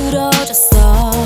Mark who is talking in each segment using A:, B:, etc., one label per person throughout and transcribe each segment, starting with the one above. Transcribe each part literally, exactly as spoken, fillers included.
A: 부러졌어.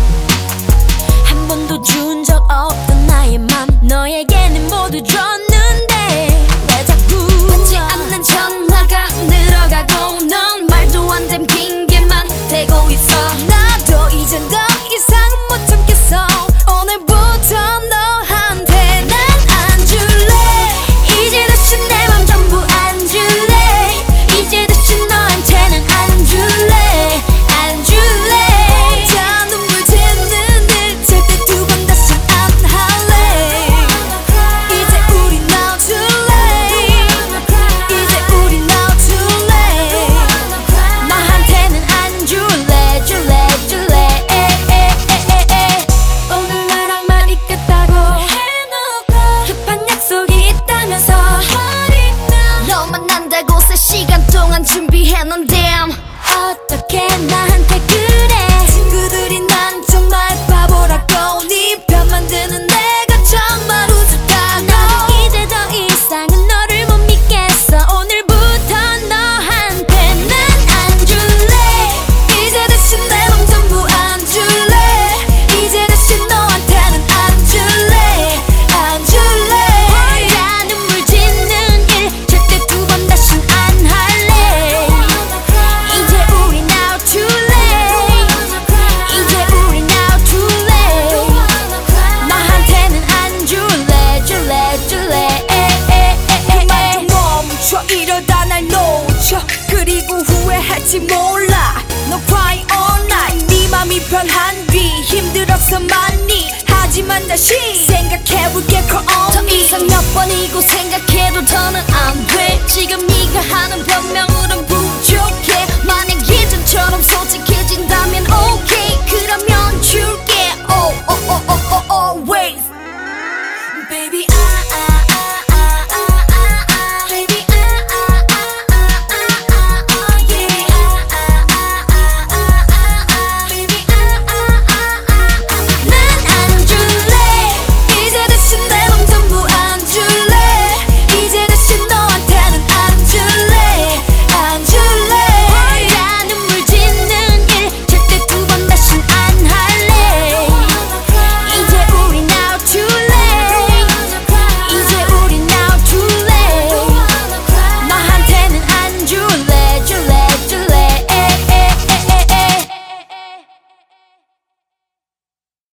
A: 한 번도 준 적 없던 나의 맘 너에게는 모두 줬는데 왜 자꾸 받지 않는 전화가 늘어가고 넌 말도 안 된 핑계만 대고 있어. 나도 이젠 더 이상 못 참겠어. 오늘부터 너한테 난 안 줄래. 이제 다시 내 맘 전부 안 줄래. 이제 다시 너한테는 안 줄래. 안 줄래. 다 눈물 짓는 일 절대 두 번 다시 안 할래. 이제 우리 now too late. 이제 우리 now too late. 나한테는 안 줄래 줄래 줄래. 에에에에에. 오늘 나랑 말이 끝다고 해놓고 급한 약속이 있다면서 너 만난다고 세 시간 동안 준비해놓은 damn. 어떻게 나한테 그래. 친구들이 난 정말 바보라고 네 편 만드는 내가 정말 우습다고. 나는 이제 더 이상은 너를 못 믿겠어. 오늘부터 너한테 난 안 줄래. 이제 다시 내 맘 전부 안 줄래. 이제 다시 너한테는 안 줄래. 안 줄래. 다 눈물 짓는 일 절대 두 번 다신 안 할래. 이제 우리 now too late. 이제 우리 now too late. 나한테는 안 줄래 줄래 줄래.
B: 그만 좀 멈춰. 이러다 날 놓쳐. 그리고 후회할지 몰라. 너 cry all night. 네 맘이 변한 뒤 힘들었어 많이. 하지만 다시 생각해볼게 call
A: 더
B: on me.
A: 이상 몇 번이고 생각해도 더는 안 돼. 지금 네가 하는 변명으론 부족해. 만약 예전처럼 솔직해진다